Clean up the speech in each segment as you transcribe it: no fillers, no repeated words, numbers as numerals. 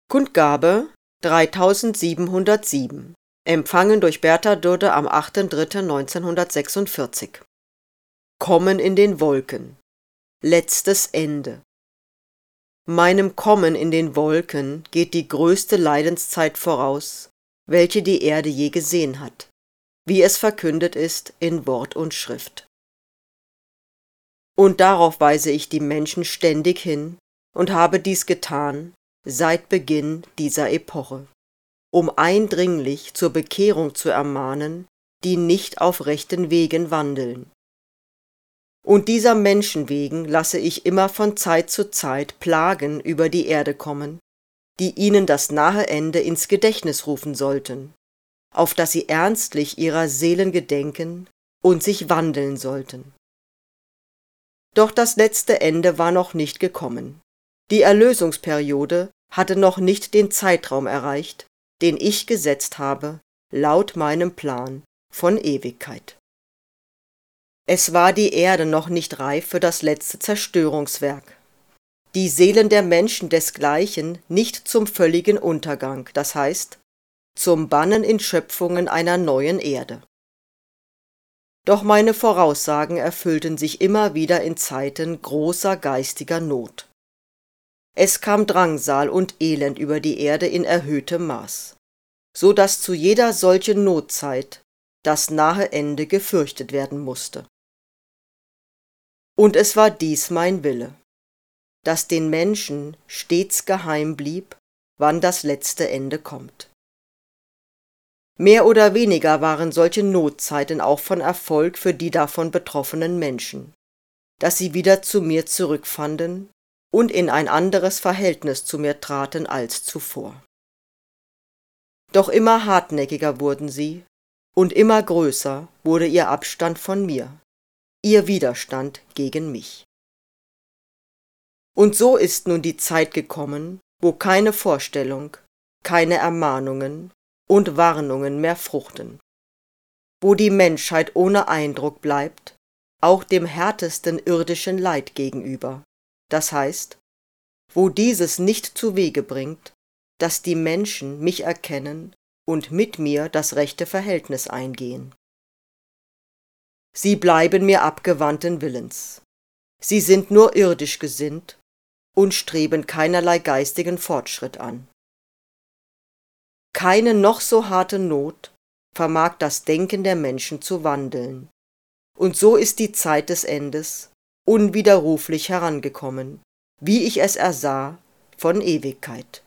Kundgabe 3707, empfangen durch Bertha Dürde am 8.3.1946. Kommen in den Wolken. Letztes Ende. Meinem Kommen in den Wolken geht die größte Leidenszeit voraus, welche die Erde je gesehen hat, wie es verkündet ist in Wort und Schrift. Und darauf weise ich die Menschen ständig hin und habe dies getan seit Beginn dieser Epoche, um eindringlich zur Bekehrung zu ermahnen, die nicht auf rechten Wegen wandeln. Und dieser Menschen wegen lasse ich immer von Zeit zu Zeit Plagen über die Erde kommen, die ihnen das nahe Ende ins Gedächtnis rufen sollten, auf dass sie ernstlich ihrer Seelen gedenken und sich wandeln sollten. Doch das letzte Ende war noch nicht gekommen. Die Erlösungsperiode hatte noch nicht den Zeitraum erreicht, den ich gesetzt habe, laut meinem Plan von Ewigkeit. Es war die Erde noch nicht reif für das letzte Zerstörungswerk. Die Seelen der Menschen desgleichen nicht zum völligen Untergang, das heißt, zum Bannen in Schöpfungen einer neuen Erde. Doch meine Voraussagen erfüllten sich immer wieder in Zeiten großer geistiger Not. Es kam Drangsal und Elend über die Erde in erhöhtem Maß, so dass zu jeder solchen Notzeit das nahe Ende gefürchtet werden musste. Und es war dies mein Wille, dass den Menschen stets geheim blieb, wann das letzte Ende kommt. Mehr oder weniger waren solche Notzeiten auch von Erfolg für die davon betroffenen Menschen, dass sie wieder zu mir zurückfanden und in ein anderes Verhältnis zu mir traten als zuvor. Doch immer hartnäckiger wurden sie, und immer größer wurde ihr Abstand von mir, ihr Widerstand gegen mich. Und so ist nun die Zeit gekommen, wo keine Vorstellung, keine Ermahnungen und Warnungen mehr fruchten, wo die Menschheit ohne Eindruck bleibt, auch dem härtesten irdischen Leid gegenüber, das heißt, wo dieses nicht zu Wege bringt, dass die Menschen mich erkennen und mit mir das rechte Verhältnis eingehen. Sie bleiben mir abgewandten Willens. Sie sind nur irdisch gesinnt und streben keinerlei geistigen Fortschritt an. Keine noch so harte Not vermag das Denken der Menschen zu wandeln, und so ist die Zeit des Endes unwiderruflich herangekommen, wie ich es ersah von Ewigkeit.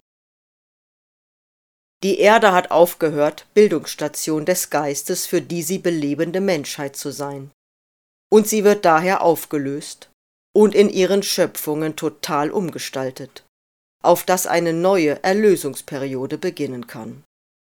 Die Erde hat aufgehört, Bildungsstation des Geistes für die sie belebende Menschheit zu sein, und sie wird daher aufgelöst und in ihren Schöpfungen total umgestaltet, auf dass eine neue Erlösungsperiode beginnen kann.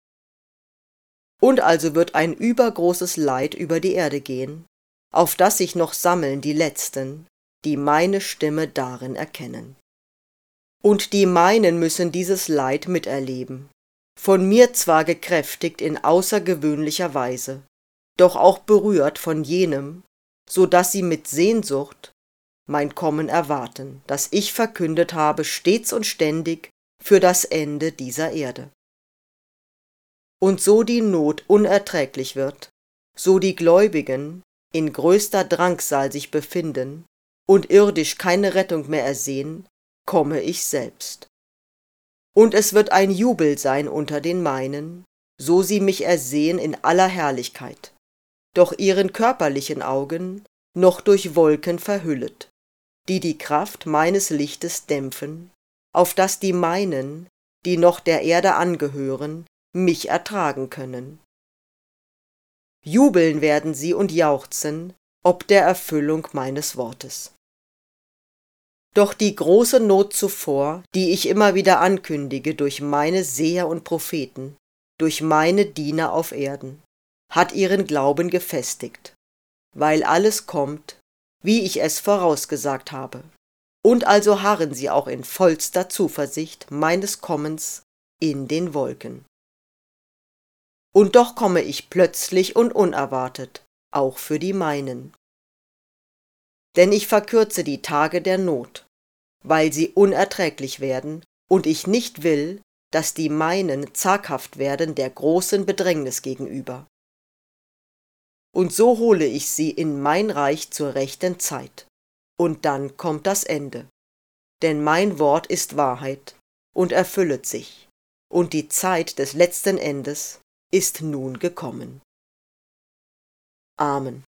Und also wird ein übergroßes Leid über die Erde gehen, auf das sich noch sammeln die Letzten, die meine Stimme darin erkennen. Und die meinen müssen dieses Leid miterleben, von mir zwar gekräftigt in außergewöhnlicher Weise, doch auch berührt von jenem, so dass sie mit Sehnsucht mein Kommen erwarten, das ich verkündet habe stets und ständig für das Ende dieser Erde. Und so die Not unerträglich wird, so die Gläubigen in größter Drangsal sich befinden und irdisch keine Rettung mehr ersehen, komme ich selbst. Und es wird ein Jubel sein unter den meinen, so sie mich ersehen in aller Herrlichkeit, doch ihren körperlichen Augen noch durch Wolken verhüllet, die die Kraft meines Lichtes dämpfen, auf dass die meinen, die noch der Erde angehören, mich ertragen können. Jubeln werden sie und jauchzen, ob der Erfüllung meines Wortes. Doch die große Not zuvor, die ich immer wieder ankündige durch meine Seher und Propheten, durch meine Diener auf Erden, hat ihren Glauben gefestigt, weil alles kommt, wie ich es vorausgesagt habe. Und also harren sie auch in vollster Zuversicht meines Kommens in den Wolken. Und doch komme ich plötzlich und unerwartet, auch für die meinen. Denn ich verkürze die Tage der Not, weil sie unerträglich werden und ich nicht will, dass die meinen zaghaft werden der großen Bedrängnis gegenüber. Und so hole ich sie in mein Reich zur rechten Zeit. Und dann kommt das Ende. Denn mein Wort ist Wahrheit und erfüllet sich. Und die Zeit des letzten Endes ist nun gekommen. Amen.